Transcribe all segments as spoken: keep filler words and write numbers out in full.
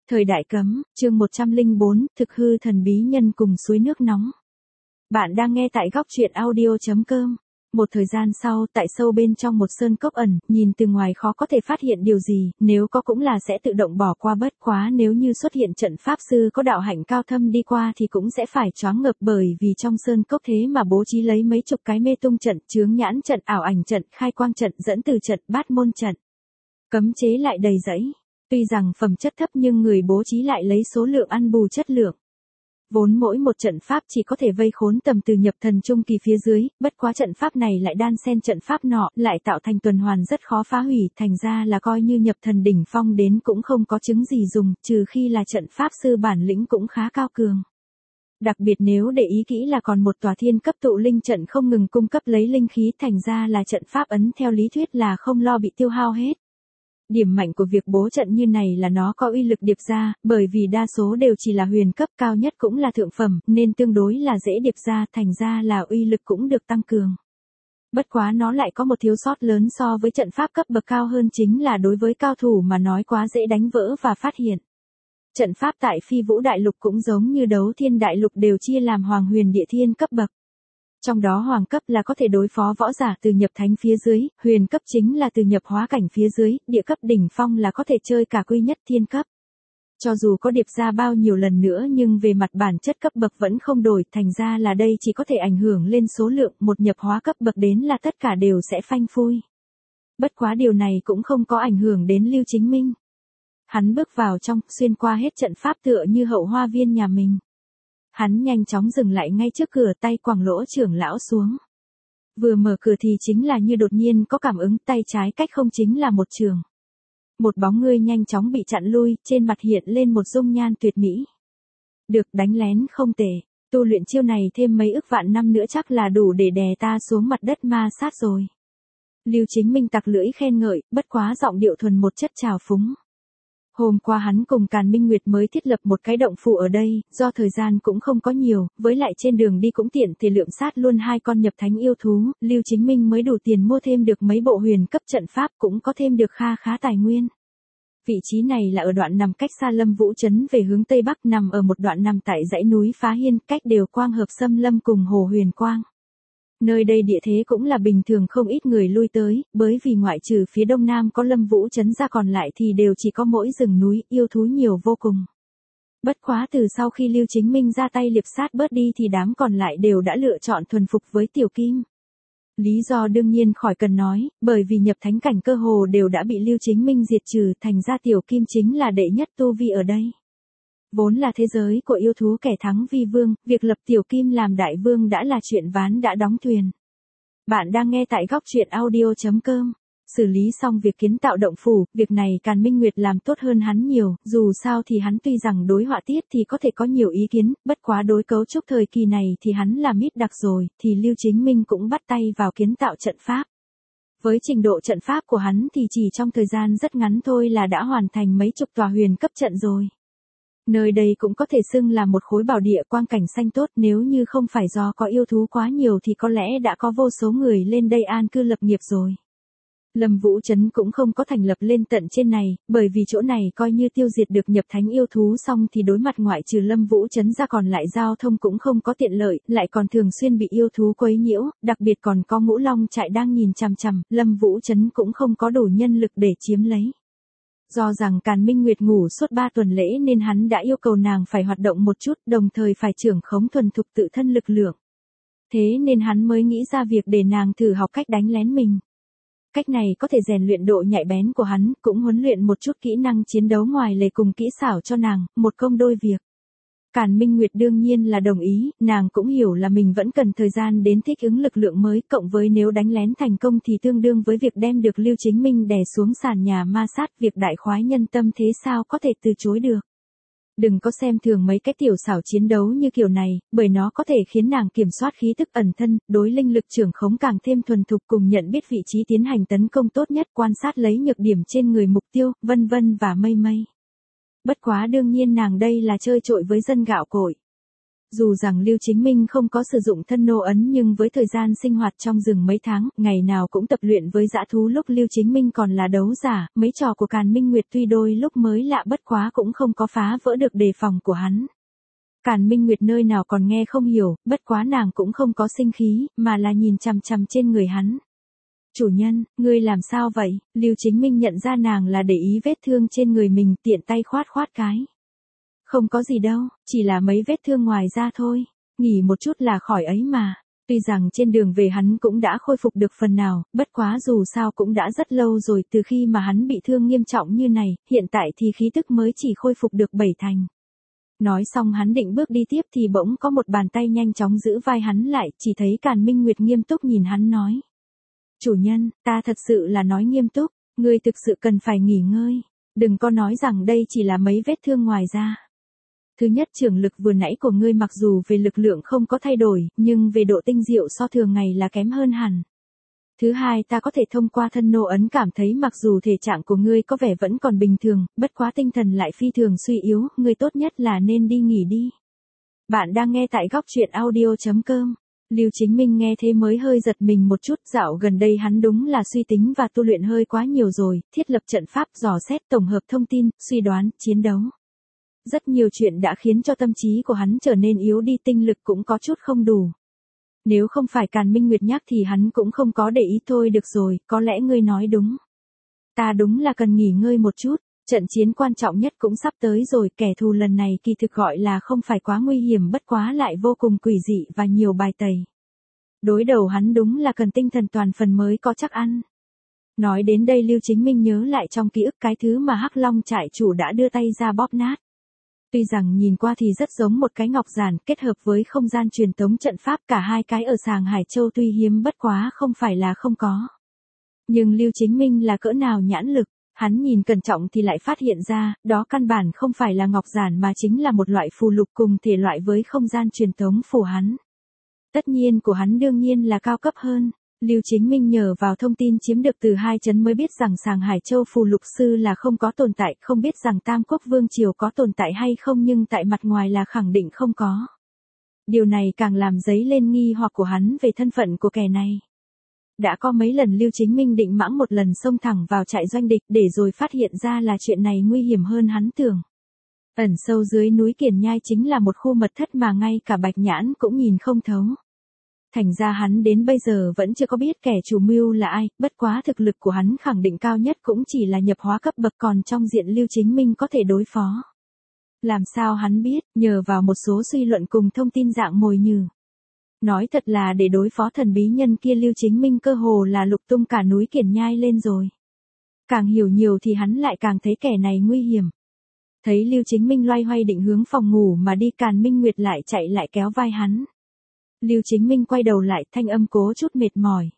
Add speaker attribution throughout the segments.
Speaker 1: Thời đại cấm, chương một trăm lẻ bốn, thực hư thần bí nhân cùng suối nước nóng. Bạn đang nghe tại góc truyện audio chấm com. Một thời gian sau, tại sâu bên trong một sơn cốc ẩn, nhìn từ ngoài khó có thể phát hiện điều gì, nếu có cũng là sẽ tự động bỏ qua, bất quá nếu như xuất hiện trận pháp sư có đạo hạnh cao thâm đi qua thì cũng sẽ phải choáng ngợp, bởi vì trong sơn cốc thế mà bố trí lấy mấy chục cái mê tung trận, chướng nhãn trận, ảo ảnh trận, khai quang trận, dẫn từ trận, bát môn trận. Cấm chế lại đầy rẫy. Tuy rằng phẩm chất thấp nhưng người bố trí lại lấy số lượng ăn bù chất lượng. Vốn mỗi một trận pháp chỉ có thể vây khốn tầm từ nhập thần trung kỳ phía dưới, bất quá trận pháp này lại đan xen trận pháp nọ, lại tạo thành tuần hoàn rất khó phá hủy, thành ra là coi như nhập thần đỉnh phong đến cũng không có chứng gì dùng, trừ khi là trận pháp sư bản lĩnh cũng khá cao cường. Đặc biệt nếu để ý kỹ là còn một tòa thiên cấp tụ linh trận không ngừng cung cấp lấy linh khí, thành ra là trận pháp ấn theo lý thuyết là không lo bị tiêu hao hết. Điểm mạnh của việc bố trận như này là nó có uy lực điệp ra, bởi vì đa số đều chỉ là huyền cấp, cao nhất cũng là thượng phẩm, nên tương đối là dễ điệp ra, thành ra là uy lực cũng được tăng cường. Bất quá nó lại có một thiếu sót lớn so với trận pháp cấp bậc cao hơn, chính là đối với cao thủ mà nói quá dễ đánh vỡ và phát hiện. Trận pháp tại Phi Vũ Đại Lục cũng giống như Đấu Thiên Đại Lục đều chia làm Hoàng Huyền Địa Thiên cấp bậc. Trong đó hoàng cấp là có thể đối phó võ giả từ nhập thánh phía dưới, huyền cấp chính là từ nhập hóa cảnh phía dưới, địa cấp đỉnh phong là có thể chơi cả quy nhất thiên cấp. Cho dù có điệp ra bao nhiêu lần nữa nhưng về mặt bản chất cấp bậc vẫn không đổi, thành ra là đây chỉ có thể ảnh hưởng lên số lượng, một nhập hóa cấp bậc đến là tất cả đều sẽ phanh phui. Bất quá điều này cũng không có ảnh hưởng đến Lưu Chính Minh. Hắn bước vào trong, xuyên qua hết trận pháp tựa như hậu hoa viên nhà mình. Hắn nhanh chóng dừng lại ngay trước cửa, tay quàng lỗ trưởng lão xuống. Vừa mở cửa thì chính là như đột nhiên có cảm ứng, tay trái cách không chính là một trường. Một bóng người nhanh chóng bị chặn lui, trên mặt hiện lên một dung nhan tuyệt mỹ. Được, đánh lén không tệ, tu luyện chiêu này thêm mấy ức vạn năm nữa chắc là đủ để đè ta xuống mặt đất ma sát rồi. Lưu Chính Minh tặc lưỡi khen ngợi, bất quá giọng điệu thuần một chất trào phúng. Hôm qua hắn cùng Càn Minh Nguyệt mới thiết lập một cái động phủ ở đây, do thời gian cũng không có nhiều, với lại trên đường đi cũng tiện thì lượm sát luôn hai con nhập thánh yêu thú, Lưu Chính Minh mới đủ tiền mua thêm được mấy bộ huyền cấp trận pháp, cũng có thêm được kha khá tài nguyên. Vị trí này là ở đoạn nằm cách xa Lâm Vũ Trấn về hướng Tây Bắc, nằm ở một đoạn nằm tại dãy núi Phá Hiên, cách đều quang hợp xâm lâm cùng hồ Huyền Quang. Nơi đây địa thế cũng là bình thường không ít người lui tới, bởi vì ngoại trừ phía đông nam có Lâm Vũ Trấn ra còn lại thì đều chỉ có mỗi rừng núi, yêu thú nhiều vô cùng. Bất quá từ sau khi Lưu Chính Minh ra tay liệp sát bớt đi thì đám còn lại đều đã lựa chọn thuần phục với Tiểu Kim. Lý do đương nhiên khỏi cần nói, bởi vì nhập thánh cảnh cơ hồ đều đã bị Lưu Chính Minh diệt trừ, thành ra Tiểu Kim chính là đệ nhất tu vi ở đây. Vốn là thế giới của yêu thú kẻ thắng vi vương, việc lập Tiểu Kim làm đại vương đã là chuyện ván đã đóng thuyền. Bạn đang nghe tại góc truyện audio chấm com. Xử lý xong việc kiến tạo động phủ, việc này Càn Minh Nguyệt làm tốt hơn hắn nhiều, dù sao thì hắn tuy rằng đối họa tiết thì có thể có nhiều ý kiến, bất quá đối cấu trúc thời kỳ này thì hắn là mít đặc rồi, thì Lưu Chính Minh cũng bắt tay vào kiến tạo trận pháp. Với trình độ trận pháp của hắn thì chỉ trong thời gian rất ngắn thôi là đã hoàn thành mấy chục tòa huyền cấp trận rồi. Nơi đây cũng có thể xưng là một khối bảo địa, quang cảnh xanh tốt, nếu như không phải do có yêu thú quá nhiều thì có lẽ đã có vô số người lên đây an cư lập nghiệp rồi. Lâm Vũ Trấn cũng không có thành lập lên tận trên này, bởi vì chỗ này coi như tiêu diệt được nhập thánh yêu thú xong thì đối mặt ngoại trừ Lâm Vũ Trấn ra còn lại giao thông cũng không có tiện lợi, lại còn thường xuyên bị yêu thú quấy nhiễu, đặc biệt còn có Ngũ Long trại đang nhìn chằm chằm, Lâm Vũ Trấn cũng không có đủ nhân lực để chiếm lấy. Do rằng Càn Minh Nguyệt ngủ suốt ba tuần lễ nên hắn đã yêu cầu nàng phải hoạt động một chút, đồng thời phải trưởng khống thuần thục tự thân lực lượng. Thế nên hắn mới nghĩ ra việc để nàng thử học cách đánh lén mình. Cách này có thể rèn luyện độ nhạy bén của hắn, cũng huấn luyện một chút kỹ năng chiến đấu ngoài lề cùng kỹ xảo cho nàng, một công đôi việc. Càn Minh Nguyệt đương nhiên là đồng ý, nàng cũng hiểu là mình vẫn cần thời gian đến thích ứng lực lượng mới, cộng với nếu đánh lén thành công thì tương đương với việc đem được Lưu Chính Minh đè xuống sàn nhà ma sát, việc đại khoái nhân tâm thế sao có thể từ chối được. Đừng có xem thường mấy cái tiểu xảo chiến đấu như kiểu này, bởi nó có thể khiến nàng kiểm soát khí tức ẩn thân, đối linh lực trưởng khống càng thêm thuần thục, cùng nhận biết vị trí tiến hành tấn công tốt nhất, quan sát lấy nhược điểm trên người mục tiêu, vân vân và mây mây. Bất quá đương nhiên nàng đây là chơi trội với dân gạo cội. Dù rằng Lưu Chính Minh không có sử dụng thân nô ấn nhưng với thời gian sinh hoạt trong rừng mấy tháng, ngày nào cũng tập luyện với dã thú lúc Lưu Chính Minh còn là đấu giả, mấy trò của Càn Minh Nguyệt tuy đôi lúc mới lạ bất quá cũng không có phá vỡ được đề phòng của hắn. Càn Minh Nguyệt nơi nào còn nghe không hiểu, bất quá nàng cũng không có sinh khí, mà là nhìn chằm chằm trên người hắn. Chủ nhân, ngươi làm sao vậy? Lưu Chính Minh nhận ra nàng là để ý vết thương trên người mình, tiện tay khoát khoát cái. Không có gì đâu, chỉ là mấy vết thương ngoài da thôi, nghỉ một chút là khỏi ấy mà. Tuy rằng trên đường về hắn cũng đã khôi phục được phần nào, bất quá dù sao cũng đã rất lâu rồi từ khi mà hắn bị thương nghiêm trọng như này, hiện tại thì khí tức mới chỉ khôi phục được bảy thành. Nói xong hắn định bước đi tiếp thì bỗng có một bàn tay nhanh chóng giữ vai hắn lại, chỉ thấy Càn Minh Nguyệt nghiêm túc nhìn hắn nói. Chủ nhân, ta thật sự là nói nghiêm túc, ngươi thực sự cần phải nghỉ ngơi, đừng có nói rằng đây chỉ là mấy vết thương ngoài da. Thứ nhất, trưởng lực vừa nãy của ngươi mặc dù về lực lượng không có thay đổi, nhưng về độ tinh diệu so thường ngày là kém hơn hẳn. Thứ hai, ta có thể thông qua thân nô ấn cảm thấy mặc dù thể trạng của ngươi có vẻ vẫn còn bình thường, bất quá tinh thần lại phi thường suy yếu, ngươi tốt nhất là nên đi nghỉ đi. Bạn đang nghe tại góc truyện audio chấm com. Lưu Chính Minh nghe thế mới hơi giật mình một chút, dạo gần đây hắn đúng là suy tính và tu luyện hơi quá nhiều rồi, thiết lập trận pháp, dò xét, tổng hợp thông tin, suy đoán, chiến đấu. Rất nhiều chuyện đã khiến cho tâm trí của hắn trở nên yếu đi, tinh lực cũng có chút không đủ. Nếu không phải Càn Minh Nguyệt nhắc thì hắn cũng không có để ý. Thôi được rồi, có lẽ ngươi nói đúng. Ta đúng là cần nghỉ ngơi một chút, trận chiến quan trọng nhất cũng sắp tới rồi, kẻ thù lần này kỳ thực gọi là không phải quá nguy hiểm bất quá lại vô cùng quỷ dị và nhiều bài tẩy. Đối đầu hắn đúng là cần tinh thần toàn phần mới có chắc ăn. Nói đến đây Lưu Chính Minh nhớ lại trong ký ức cái thứ mà Hắc Long trại chủ đã đưa tay ra bóp nát. Tuy rằng nhìn qua thì rất giống một cái ngọc giản kết hợp với không gian truyền tống trận pháp, cả hai cái ở Sàng Hải Châu tuy hiếm bất quá không phải là không có. Nhưng Lưu Chính Minh là cỡ nào nhãn lực, hắn nhìn cẩn trọng thì lại phát hiện ra, đó căn bản không phải là ngọc giản mà chính là một loại phù lục cùng thể loại với không gian truyền tống phù hắn. Tất nhiên của hắn đương nhiên là cao cấp hơn. Lưu Chính Minh nhờ vào thông tin chiếm được từ hai chấn mới biết rằng Sàng Hải Châu phù lục sư là không có tồn tại, không biết rằng Tam Quốc Vương Triều có tồn tại hay không nhưng tại mặt ngoài là khẳng định không có. Điều này càng làm dấy lên nghi hoặc của hắn về thân phận của kẻ này. Đã có mấy lần Lưu Chính Minh định mãng một lần xông thẳng vào trại doanh địch để rồi phát hiện ra là chuyện này nguy hiểm hơn hắn tưởng. Ẩn sâu dưới núi Kiền Nhai chính là một khu mật thất mà ngay cả Bạch Nhãn cũng nhìn không thấu. Thành ra hắn đến bây giờ vẫn chưa có biết kẻ chủ mưu là ai, bất quá thực lực của hắn khẳng định cao nhất cũng chỉ là nhập hóa cấp bậc, còn trong diện Lưu Chính Minh có thể đối phó. Làm sao hắn biết, nhờ vào một số suy luận cùng thông tin dạng mồi nhử. Nói thật là để đối phó thần bí nhân kia Lưu Chính Minh cơ hồ là lục tung cả núi Kiền Nhai lên rồi. Càng hiểu nhiều thì hắn lại càng thấy kẻ này nguy hiểm. Thấy Lưu Chính Minh loay hoay định hướng phòng ngủ mà đi, Càn Minh Nguyệt lại chạy lại kéo vai hắn. Lưu Chính Minh quay đầu lại, thanh âm cố chút mệt mỏi.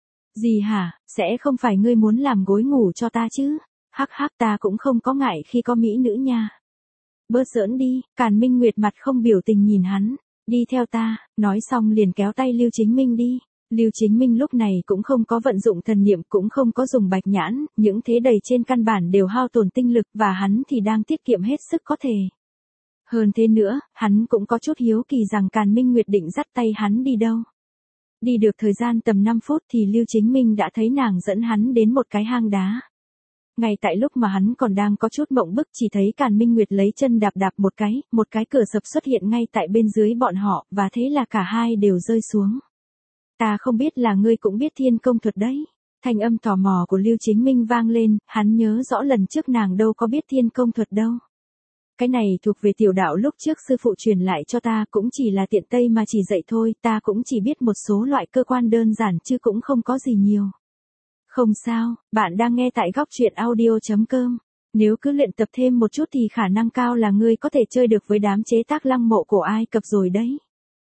Speaker 1: Gì hả, sẽ không phải ngươi muốn làm gối ngủ cho ta chứ? Hắc hắc, ta cũng không có ngại khi có mỹ nữ nha. Bớt giỡn đi. Càn Minh Nguyệt mặt không biểu tình nhìn hắn. Đi theo ta, nói xong liền kéo tay Lưu Chính Minh đi. Lưu Chính Minh lúc này cũng không có vận dụng thần niệm, cũng không có dùng Bạch Nhãn, những thế đầy trên căn bản đều hao tổn tinh lực và hắn thì đang tiết kiệm hết sức có thể. Hơn thế nữa, hắn cũng có chút hiếu kỳ rằng Càn Minh Nguyệt định dắt tay hắn đi đâu. Đi được thời gian tầm năm phút thì Lưu Chính Minh đã thấy nàng dẫn hắn đến một cái hang đá. Ngay tại lúc mà hắn còn đang có chút mộng bức, chỉ thấy Càn Minh Nguyệt lấy chân đạp đạp một cái, một cái cửa sập xuất hiện ngay tại bên dưới bọn họ, và thế là cả hai đều rơi xuống. Ta không biết là ngươi cũng biết thiên công thuật đấy. Thanh âm tò mò của Lưu Chính Minh vang lên, hắn nhớ rõ lần trước nàng đâu có biết thiên công thuật đâu. Cái này thuộc về tiểu đạo lúc trước sư phụ truyền lại cho ta, cũng chỉ là tiện tay mà chỉ dạy thôi, ta cũng chỉ biết một số loại cơ quan đơn giản chứ cũng không có gì nhiều. Không sao, bạn đang nghe tại góc truyện audio chấm com. Nếu cứ luyện tập thêm một chút thì khả năng cao là ngươi có thể chơi được với đám chế tác lăng mộ cổ Ai Cập rồi đấy.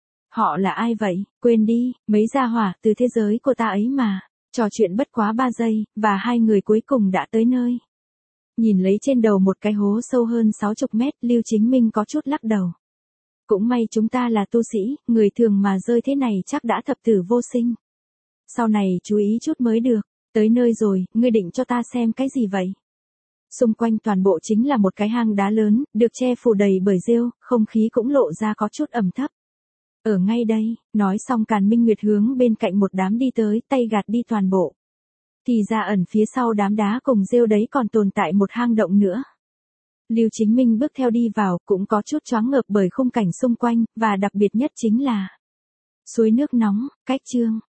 Speaker 1: Họ là ai vậy? Quên đi, mấy gia hỏa từ thế giới của ta ấy mà. Trò chuyện bất quá ba giây, và hai người cuối cùng đã tới nơi. Nhìn lấy trên đầu một cái hố sâu hơn sáu mươi mét, Lưu Chính Minh có chút lắc đầu. Cũng may chúng ta là tu sĩ, người thường mà rơi thế này chắc đã thập tử vô sinh. Sau này chú ý chút mới được. Tới nơi rồi, ngươi định cho ta xem cái gì vậy? Xung quanh toàn bộ chính là một cái hang đá lớn, được che phủ đầy bởi rêu, không khí cũng lộ ra có chút ẩm thấp. Ở ngay đây, nói xong Càn Minh Nguyệt hướng bên cạnh một đám đi tới, tay gạt đi toàn bộ. Thì ra ẩn phía sau đám đá cùng rêu đấy còn tồn tại một hang động nữa. Lưu Chính Minh bước theo đi vào, cũng có chút choáng ngợp bởi khung cảnh xung quanh, và đặc biệt nhất chính là suối nước nóng, cách chương.